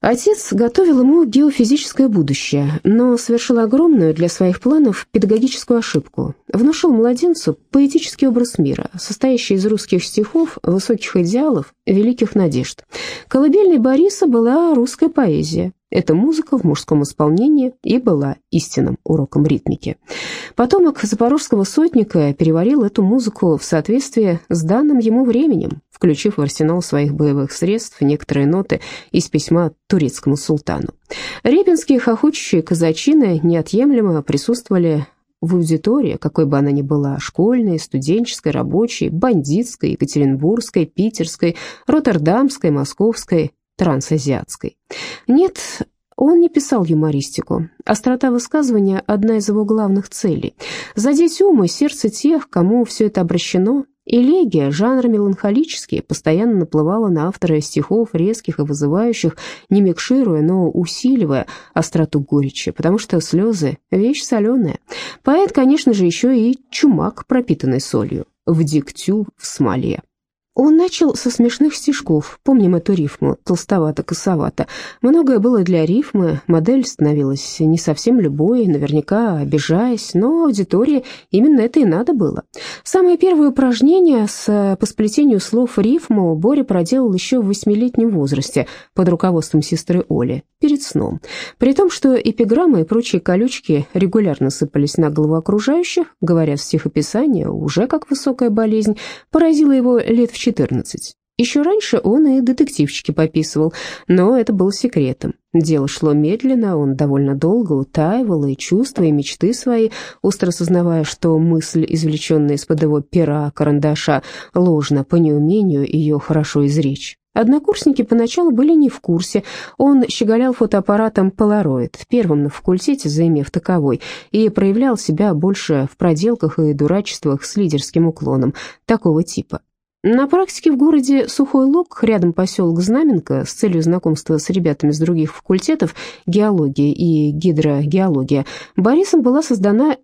Отец готовил ему геофизическое будущее, но совершил огромную для своих планов педагогическую ошибку. Внушил младенцу поэтический образ мира, состоящий из русских стихов, высоких идеалов, великих надежд. Колыбельной Бориса была русская поэзия. Эта музыка в мужском исполнении и была истинным уроком ритмики. Потомок запорожского сотника переварил эту музыку в соответствии с данным ему временем, включив в арсенал своих боевых средств некоторые ноты из письма турецкому султану. Репинские хохочущие казачины неотъемлемо присутствовали в аудитории, какой бы она ни была, школьной, студенческой, рабочей, бандитской, екатеринбургской, питерской, роттердамской, московской, трансазиатской. Нет, он не писал юмористику. Острота высказывания – одна из его главных целей. Задеть ум и сердце тех, кому все это обращено. Элегия, жанр меланхолический, постоянно наплывала на автора стихов, резких и вызывающих, не микшируя, но усиливая остроту горечи, потому что слезы – вещь соленая. Поэт, конечно же, еще и чумак, пропитанный солью, в дегтю в смоле. Он начал со смешных стишков, помним эту рифму, толстовато-косовато. Многое было для рифмы, модель становилась не совсем любой, наверняка обижаясь, но аудитории именно это и надо было. Самое первое упражнение по сплетению слов в рифму Боря проделал еще в 8-летнем возрасте под руководством сестры Оли, перед сном. При том, что эпиграммы и прочие колючки регулярно сыпались на голову окружающих, говоря в стихописании, уже как высокая болезнь, поразила его лет в 14. Еще раньше он и детективчики пописывал, но это было секретом. Дело шло медленно, он довольно долго утаивал и чувства, и мечты свои, остро сознавая, что мысль, извлеченная из-под его пера, карандаша, ложна по неумению ее хорошо изречь. Однокурсники поначалу были не в курсе. Он щеголял фотоаппаратом Polaroid, первым на факультете, заимев таковой, и проявлял себя больше в проделках и дурачествах с лидерским уклоном такого типа. На практике в городе Сухой Лог, рядом поселок Знаменка, с целью знакомства с ребятами с других факультетов, геология и гидрогеология, Борисом была создана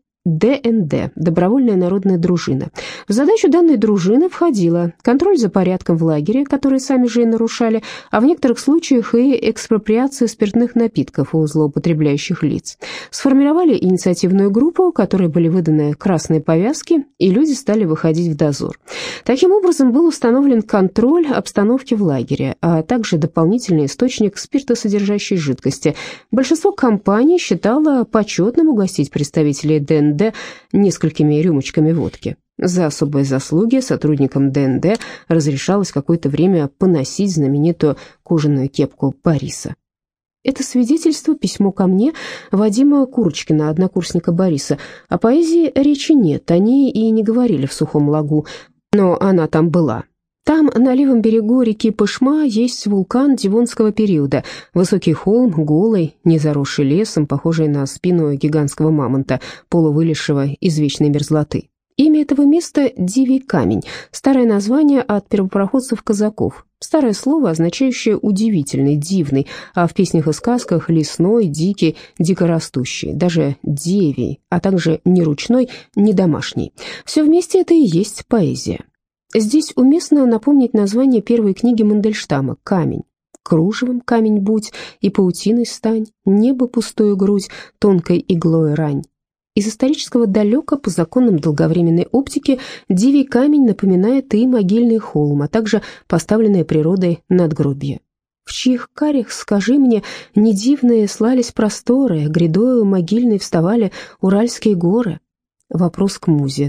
ДНД – Добровольная народная дружина. В задачу данной дружины входило контроль за порядком в лагере, который сами же и нарушали, а в некоторых случаях и экспроприация спиртных напитков у злоупотребляющих лиц. Сформировали инициативную группу, которой были выданы красные повязки, и люди стали выходить в дозор. Таким образом был установлен контроль обстановки в лагере, а также дополнительный источник спиртосодержащей жидкости. Большинство компаний считало почетным угостить представителей ДНД несколькими рюмочками водки. За особые заслуги сотрудникам ДНД разрешалось какое-то время поносить знаменитую кожаную кепку Бориса. Это свидетельство, письмо ко мне, Вадима Курочкина, однокурсника Бориса. О поэзии речи нет, они и не говорили в Сухом Логу, но она там была. Там, на левом берегу реки Пышма, есть вулкан Девонского периода, высокий холм, голый, не заросший лесом, похожий на спину гигантского мамонта, полувылезшего из вечной мерзлоты. Имя этого места – Дивий камень, старое название от первопроходцев-казаков, старое слово, означающее удивительный, дивный, а в песнях и сказках – лесной, дикий, дикорастущий, даже девий, а также не ручной, не домашний. Все вместе это и есть поэзия. Здесь уместно напомнить название первой книги Мандельштама «Камень». «Кружевом камень будь, и паутиной стань, небо пустую грудь, тонкой иглой рань». Из исторического далека по законам долговременной оптики Дивий камень напоминает и могильный холм, а также поставленное природой надгробие. В чьих карих, скажи мне, не дивные слались просторы, грядою могильной вставали Уральские горы. Вопрос к музе,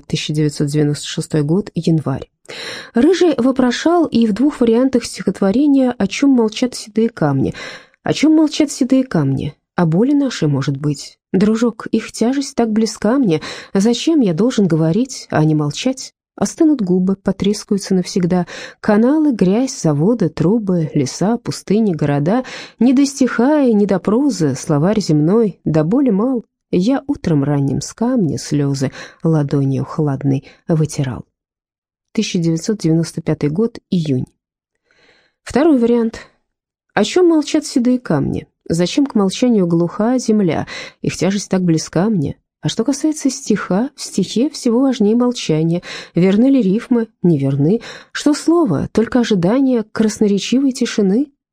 1996 год, январь. Рыжий вопрошал и в двух вариантах стихотворения «О чем молчат седые камни». О чем молчат седые камни? О боли нашей, может быть. Дружок, их тяжесть так близка мне. Зачем я должен говорить, а не молчать? Остынут губы, потрескаются навсегда. Каналы, грязь, заводы, трубы, леса, пустыни, города. Не до стиха и не до прозы, словарь земной, до боли мал. Я утром ранним с камня слезы ладонью хладной вытирал. 1995 год, июнь. Второй вариант. О чем молчат седые камни? Зачем к молчанию глуха земля? Их тяжесть так близка мне. А что касается стиха, в стихе всего важнее молчание. Верны ли рифмы? Неверны. Что слово? Только ожидание красноречивой тишины.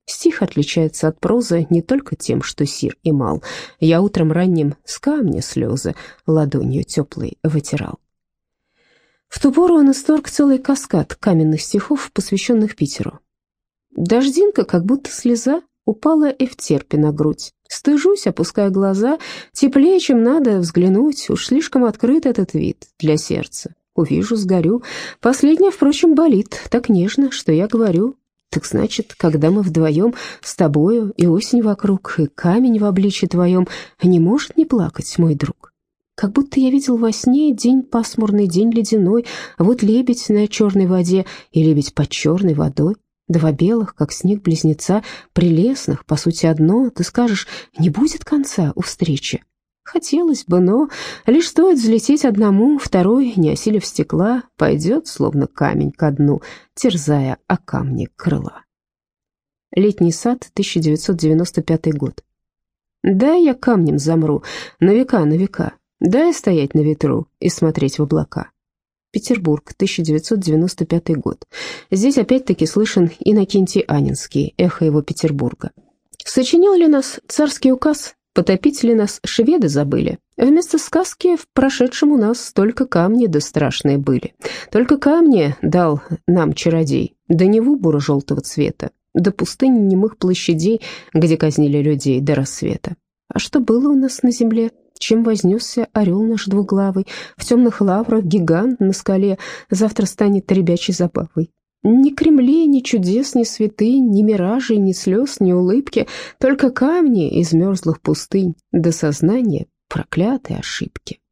Стих отличается от прозы не только тем, что сир и мал. Я утром ранним с камня слезы ладонью теплой вытирал. В ту пору он исторг целый каскад каменных стихов, посвященных Питеру. Дождинка, как будто слеза, упала Эвтерпе на грудь. Стыжусь, опуская глаза, теплее, чем надо взглянуть, уж слишком открыт этот вид для сердца. Увижу, сгорю. Последнее, впрочем, болит так нежно, что я говорю. Так значит, когда мы вдвоем с тобою, и осень вокруг, и камень в обличье твоем, не может не плакать, мой друг. Как будто я видел во сне день пасмурный, день ледяной, а вот лебедь на черной воде и лебедь под черной водой. Два белых, как снег близнеца, прелестных, по сути одно, ты скажешь, не будет конца у встречи. Хотелось бы, но лишь стоит взлететь одному, второй, не осилив стекла, пойдет, словно камень ко дну, терзая о камне крыла. Летний сад, 1995 год. Дай я камнем замру, на века, дай стоять на ветру и смотреть в облака. Петербург, 1995 год. Здесь опять-таки слышен Иннокентий Анинский, эхо его Петербурга. Сочинил ли нас царский указ? Потопить ли нас шведы забыли? Вместо сказки в прошедшем у нас только камни да страшные были. Только камни дал нам чародей, да Неву буро-желтого цвета, да пустынь немых площадей, где казнили людей до рассвета. А что было у нас на земле? Чем вознесся орел наш двуглавый? В темных лаврах гигант на скале завтра станет ребячей забавой. Ни Кремлей, ни чудес, ни святынь, ни миражей, ни слез, ни улыбки, только камни из мерзлых пустынь, до сознания проклятой ошибки.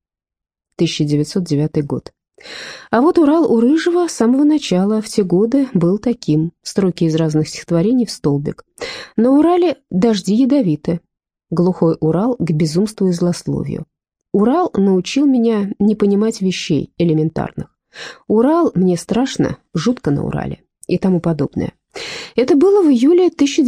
1909 год. А вот Урал у Рыжего с самого начала в те годы был таким, строки из разных стихотворений в столбик. На Урале дожди ядовиты, глухой Урал к безумству и злословию. Урал научил меня не понимать вещей элементарных. Урал, мне страшно, жутко на Урале и тому подобное. Это было в июле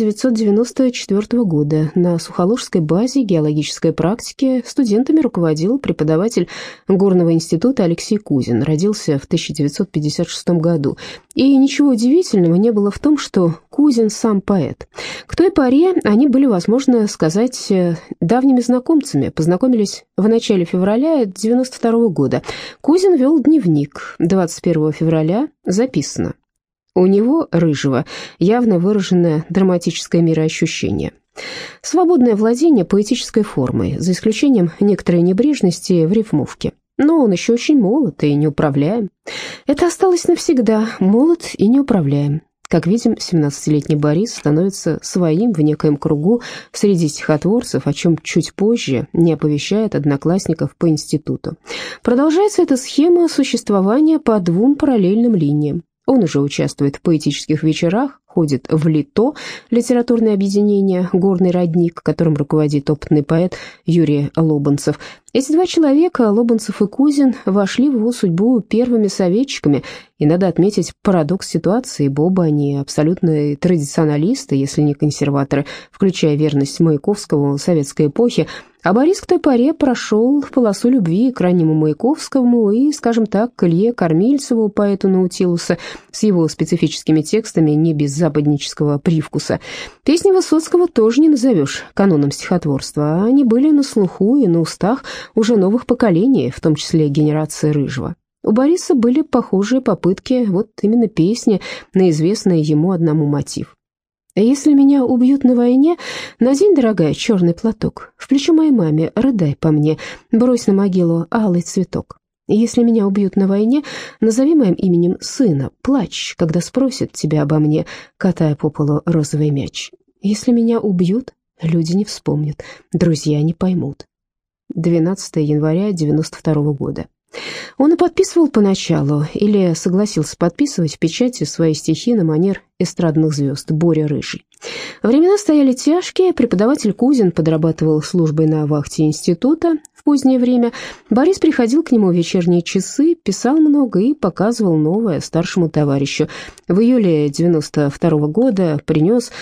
1994 года. На Сухоложской базе геологической практики студентами руководил преподаватель Горного института Алексей Кузин. Родился в 1956 году. И ничего удивительного не было в том, что Кузин сам поэт. К той поре они были, возможно сказать, давними знакомцами. Познакомились в начале февраля 1992 года. Кузин вел дневник. 21 февраля записано. У него, Рыжего, явно выраженное драматическое мироощущение. Свободное владение поэтической формой, за исключением некоторой небрежности в рифмовке. Но он еще очень молод и неуправляем. Это осталось навсегда, молод и неуправляем. Как видим, 17-летний Борис становится своим в некоем кругу среди стихотворцев, о чем чуть позже не оповещает одноклассников по институту. Продолжается эта схема существования по двум параллельным линиям. Он уже участвует в поэтических вечерах, ходит в ЛИТО, литературное объединение «Горный родник», которым руководит опытный поэт Юрий Лобанцев. Эти два человека, Лобанцев и Кузин, вошли в его судьбу первыми советчиками, и надо отметить парадокс ситуации, ибо оба они абсолютные традиционалисты, если не консерваторы, включая верность Маяковскому советской эпохи, а Борис к той поре прошел полосу любви к раннему Маяковскому и, скажем так, к Илье Кормильцеву, поэту Наутилуса, с его специфическими текстами не без западнического привкуса. Песни Высоцкого тоже не назовешь каноном стихотворства, они были на слуху и на устах уже новых поколений, в том числе генерации Рыжего. У Бориса были похожие попытки, вот именно песни на известный ему одному мотив. «Если меня убьют на войне, надень, дорогая, черный платок, в плечо моей маме рыдай по мне, брось на могилу алый цветок. Если меня убьют на войне, назови моим именем сына, плачь, когда спросят тебя обо мне, катая по полу розовый мяч. Если меня убьют, люди не вспомнят, друзья не поймут». 12 января 1992 года. Он и подписывал поначалу, или согласился подписывать в печати свои стихи на манер эстрадных звезд Боря Рыжий. Времена стояли тяжкие, преподаватель Кузин подрабатывал службой на вахте института в позднее время. Борис приходил к нему в вечерние часы, писал много и показывал новое старшему товарищу. В июле 1992 года принес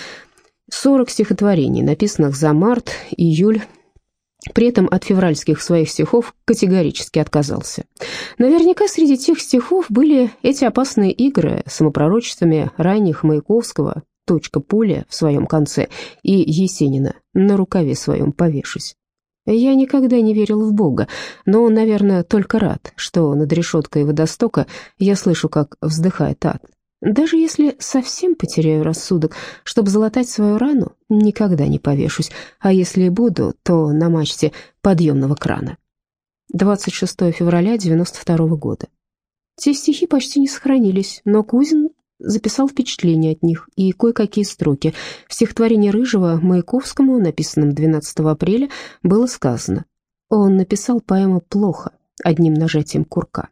40 стихотворений, написанных за март, июль. При этом от февральских своих стихов категорически отказался. Наверняка среди тех стихов были эти опасные игры с самопророчествами ранних Маяковского, точка пули в своем конце, и Есенина на рукаве своем повешусь. Я никогда не верил в Бога, но он, наверное, только рад, что над решеткой водостока я слышу, как вздыхает ад. Даже если совсем потеряю рассудок, чтобы залатать свою рану, никогда не повешусь, а если и буду, то на мачте подъемного крана. 26 февраля 92 года. Те стихи почти не сохранились, но Кузин записал впечатления от них и кое-какие строки. В стихотворении Рыжего Маяковскому, написанном 12 апреля, было сказано: он написал поэму плохо, одним нажатием курка.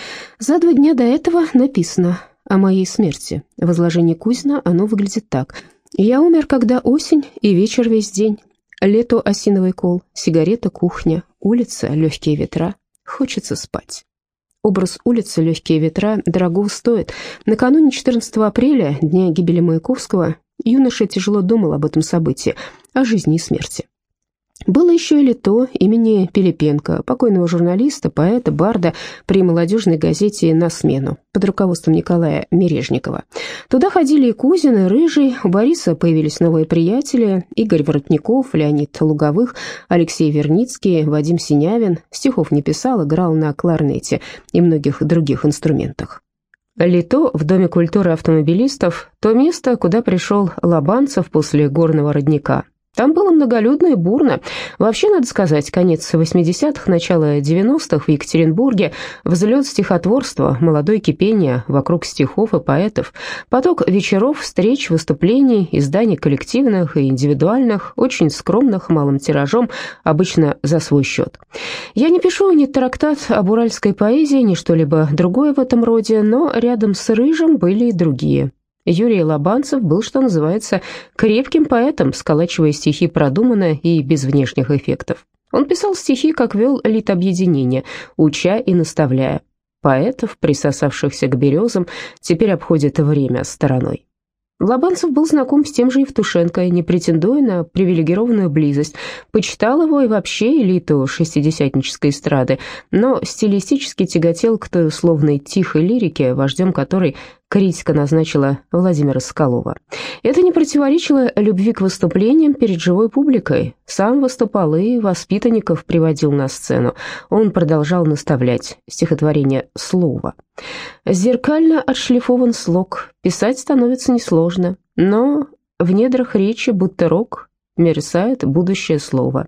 За 2 дня до этого написано о моей смерти. В изложении Кузина оно выглядит так: «Я умер, когда осень и вечер весь день, лето осиновый кол, сигарета, кухня, улица, легкие ветра, хочется спать». Образ улицы «Легкие ветра» дорого стоит. Накануне 14 апреля, дня гибели Маяковского, юноша тяжело думал об этом событии, о жизни и смерти. Было еще и лето имени Пилипенко, покойного журналиста, поэта, барда при молодежной газете «На смену» под руководством Николая Мережникова. Туда ходили и Кузин, и Рыжий, у Бориса появились новые приятели: Игорь Воротников, Леонид Луговых, Алексей Верницкий, Вадим Синявин. Стихов не писал, играл на кларнете и многих других инструментах. Лето в Доме культуры автомобилистов – то место, куда пришел Лобанцев после горного родника. Там было многолюдно и бурно. Вообще, надо сказать, конец 80-х, начало 90-х в Екатеринбурге, взлет стихотворства, молодое кипение вокруг стихов и поэтов, поток вечеров, встреч, выступлений, изданий коллективных и индивидуальных, очень скромных, малым тиражом, обычно за свой счет. Я не пишу ни трактат об уральской поэзии, ни что-либо другое в этом роде, но рядом с Рыжим были и другие. Юрий Лобанцев был, что называется, крепким поэтом, сколачивая стихи продуманно и без внешних эффектов. Он писал стихи, как вел литобъединение, уча и наставляя. Поэтов, присосавшихся к березам, теперь обходит время стороной. Лобанцев был знаком с тем же Евтушенко, не претендуя на привилегированную близость, почитал его и вообще элиту шестидесятнической эстрады, но стилистически тяготел к той условной тихой лирике, вождем которой критика назначила Владимира Соколова. Это не противоречило любви к выступлениям перед живой публикой. Сам выступал и воспитанников приводил на сцену. Он продолжал наставлять. Стихотворение «Слово». Зеркально отшлифован слог, писать становится несложно, но в недрах речи, будто рок, мерцает будущее слово.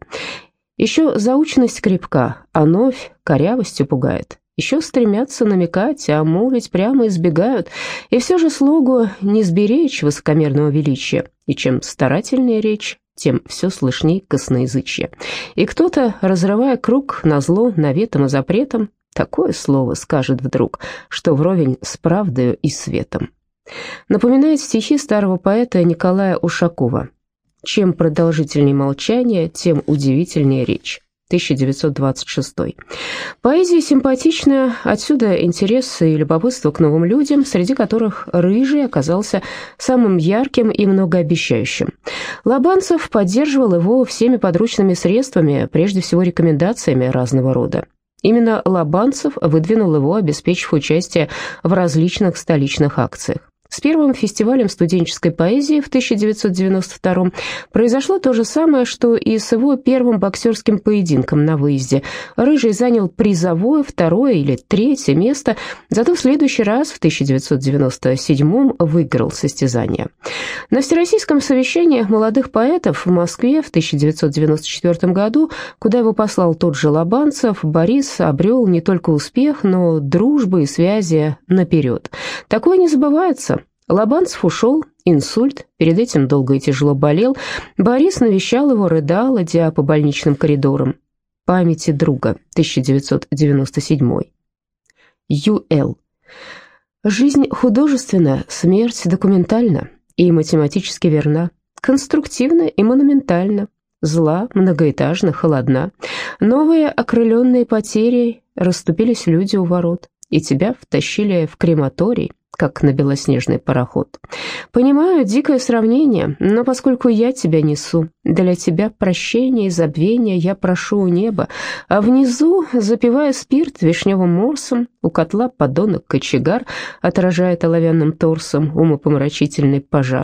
Еще заученность крепка, а новь корявостью пугает. Еще стремятся намекать, а молвить прямо избегают, и все же слогу не сберечь высокомерного величия, и чем старательнее речь, тем все слышней косноязычье. И кто-то, разрывая круг назло наветом и запретом, такое слово скажет вдруг, что вровень с правдою и светом. Напоминает стихи старого поэта Николая Ушакова: «Чем продолжительнее молчание, тем удивительнее речь». 1926. Поэзия симпатичная, отсюда интерес и любопытство к новым людям, среди которых Рыжий оказался самым ярким и многообещающим. Лобанцев поддерживал его всеми подручными средствами, прежде всего рекомендациями разного рода. Именно Лобанцев выдвинул его, обеспечив участие в различных столичных акциях. С первым фестивалем студенческой поэзии в 1992 произошло то же самое, что и с его первым боксерским поединком на выезде. Рыжий занял призовое, 2-е или 3-е место, зато в следующий раз, в 1997 выиграл состязание. На Всероссийском совещании молодых поэтов в Москве в 1994 году, куда его послал тот же Лобанцев, Борис обрел не только успех, но дружбу и связи наперед. Такое не забывается. Лобанцев ушел, инсульт, перед этим долго и тяжело болел. Борис навещал его, рыдал, идя по больничным коридорам. «Памяти друга», 1997. Ю.Л. Жизнь художественна, смерть документальна и математически верна, конструктивна и монументальна, зла, многоэтажна, холодна. Новые, окрыленные потерей, расступились люди у ворот, и тебя втащили в крематорий, как на белоснежный пароход. Понимаю, дикое сравнение, но поскольку я тебя несу, для тебя прощения и забвения я прошу у неба, а внизу, запивая спирт вишневым морсом, у котла подонок-кочегар отражает оловянным торсом умопомрачительный пожар.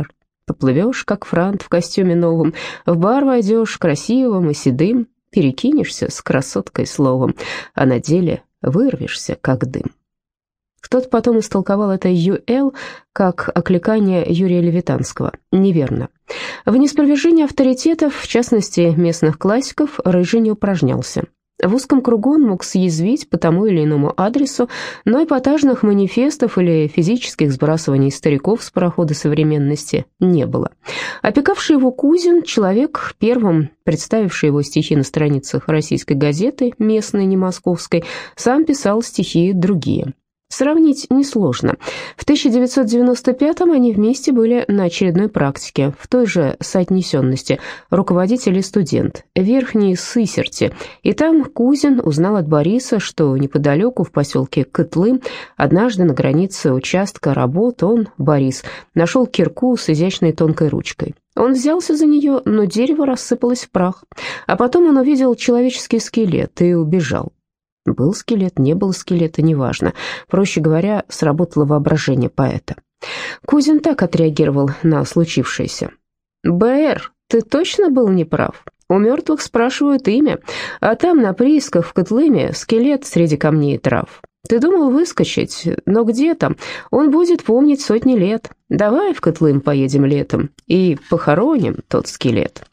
Поплывешь, как франт в костюме новом, в бар войдешь красивым и седым, перекинешься с красоткой словом, а на деле вырвешься, как дым. Кто-то потом истолковал это «ЮЛ» как окликание Юрия Левитанского. Неверно. В неспровержении авторитетов, в частности местных классиков, Рыжий не упражнялся. В узком кругу он мог съязвить по тому или иному адресу, но эпатажных манифестов или физических сбрасываний стариков с парохода современности не было. Опекавший его Кузин, человек, первым представивший его стихи на страницах российской газеты, местной, не московской, сам писал стихи другие. Сравнить несложно. В 1995-м они вместе были на очередной практике, в той же соотнесенности, руководитель и студент, Верхней Сысерти, и там Кузин узнал от Бориса, что неподалеку, в поселке Кытлым, однажды на границе участка работ он, Борис, нашел кирку с изящной тонкой ручкой. Он взялся за нее, но дерево рассыпалось в прах, а потом он увидел человеческий скелет и убежал. Был скелет, не был скелета, неважно. Проще говоря, сработало воображение поэта. Кузин так отреагировал на случившееся. «БР, ты точно был неправ? У мертвых спрашивают имя, а там на приисках в Кытлыме скелет среди камней и трав. Ты думал выскочить, но где там? Он будет помнить сотни лет. Давай в Кытлым поедем летом и похороним тот скелет».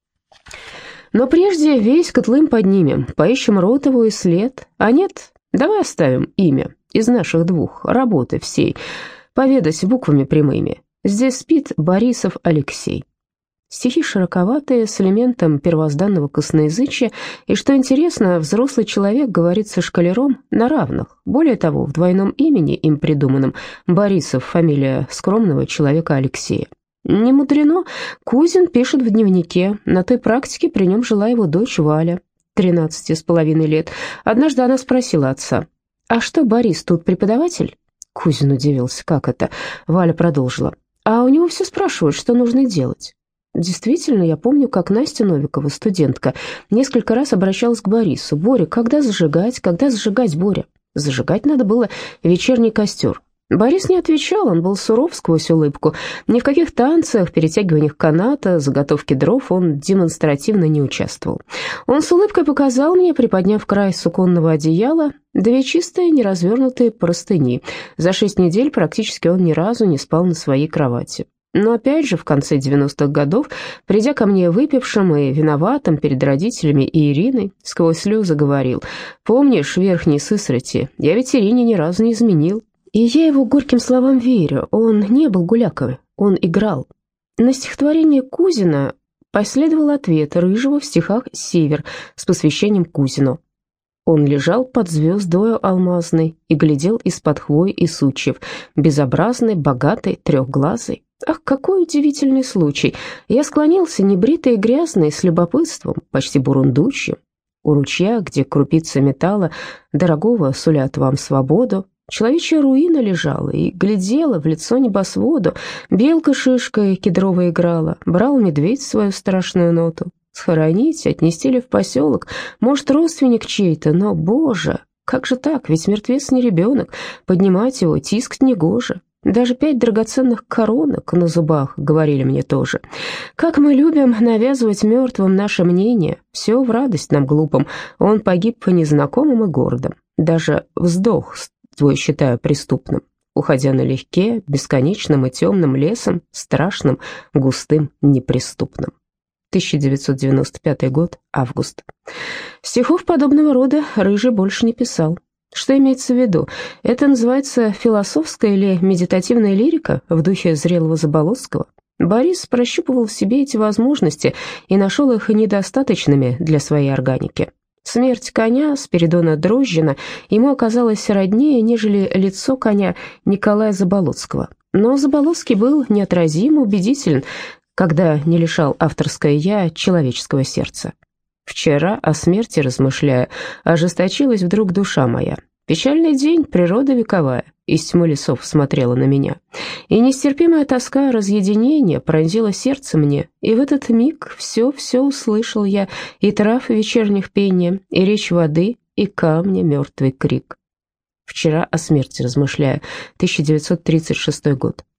Но прежде весь Кытлым поднимем, поищем рот его и след. А нет, давай оставим имя из наших двух, работы всей, поведать буквами прямыми. Здесь спит Борисов Алексей. Стихи широковатые, с элементом первозданного косноязычия, и, что интересно, взрослый человек говорит со школяром на равных. Более того, в двойном имени, им придуманном, Борисов, фамилия скромного человека Алексея. Не мудрено, Кузин пишет в дневнике, на той практике при нем жила его дочь Валя, 13,5 лет. Однажды она спросила отца: «А что, Борис, тут преподаватель?» Кузин удивился: «Как это?» Валя продолжила: «А у него все спрашивают, что нужно делать». Действительно, я помню, как Настя Новикова, студентка, несколько раз обращалась к Борису: «Боря, когда зажигать, Боря?» Зажигать надо было вечерний костер. Борис не отвечал, он был суров сквозь улыбку. Ни в каких танцах, перетягиваниях каната, заготовке дров он демонстративно не участвовал. Он с улыбкой показал мне, приподняв край суконного одеяла, две чистые неразвернутые простыни. За 6 недель практически он ни разу не спал на своей кровати. Но опять же, в конце 90-х годов, придя ко мне выпившим и виноватым перед родителями и Ириной, сквозь слезы говорил: «Помнишь, Верхней Сысрати, я ведь Ирине ни разу не изменил». И я его горьким словам верю, он не был гулякой, он играл. На стихотворение Кузина последовал ответ Рыжего в стихах «Север» с посвящением Кузину. Он лежал под звездою алмазной и глядел из-под хвой и сучьев, безобразный, богатый, трехглазый. Ах, какой удивительный случай! Я склонился, небритый и грязный, с любопытством, почти бурундучим. У ручья, где крупицы металла, дорогого сулят вам свободу, человечья руина лежала и глядела в лицо небосводу, белка шишкой кедровая играла, брал медведь свою страшную ноту. Схоронить, отнести ли в поселок, может, родственник чей-то, но, боже, как же так, ведь мертвец не ребенок, поднимать его, тискать негоже. Даже 5 драгоценных коронок на зубах говорили мне тоже. Как мы любим навязывать мертвым наше мнение, все в радость нам глупым, он погиб по незнакомым и гордым. Даже вздох твой считаю преступным, уходя налегке, бесконечным и темным лесом, страшным, густым, неприступным. 1995 год, август. Стихов подобного рода Рыжий больше не писал. Что имеется в виду? Это называется философская или медитативная лирика в духе зрелого Заболоцкого? Борис прощупывал в себе эти возможности и нашел их недостаточными для своей органики. Смерть коня Спиридона Дрожжина ему оказалась роднее, нежели лицо коня Николая Заболоцкого. Но Заболоцкий был неотразимо убедителен, когда не лишал авторское «я» человеческого сердца. Вчера, о смерти размышляя, ожесточилась вдруг душа моя. Печальный день, природа вековая, из тьмы лесов смотрела на меня. И нестерпимая тоска разъединения пронзила сердце мне, и в этот миг все услышал я, и трав вечерних пения, и речь воды, и камня мертвый крик. Вчера о смерти размышляя, 1936 год.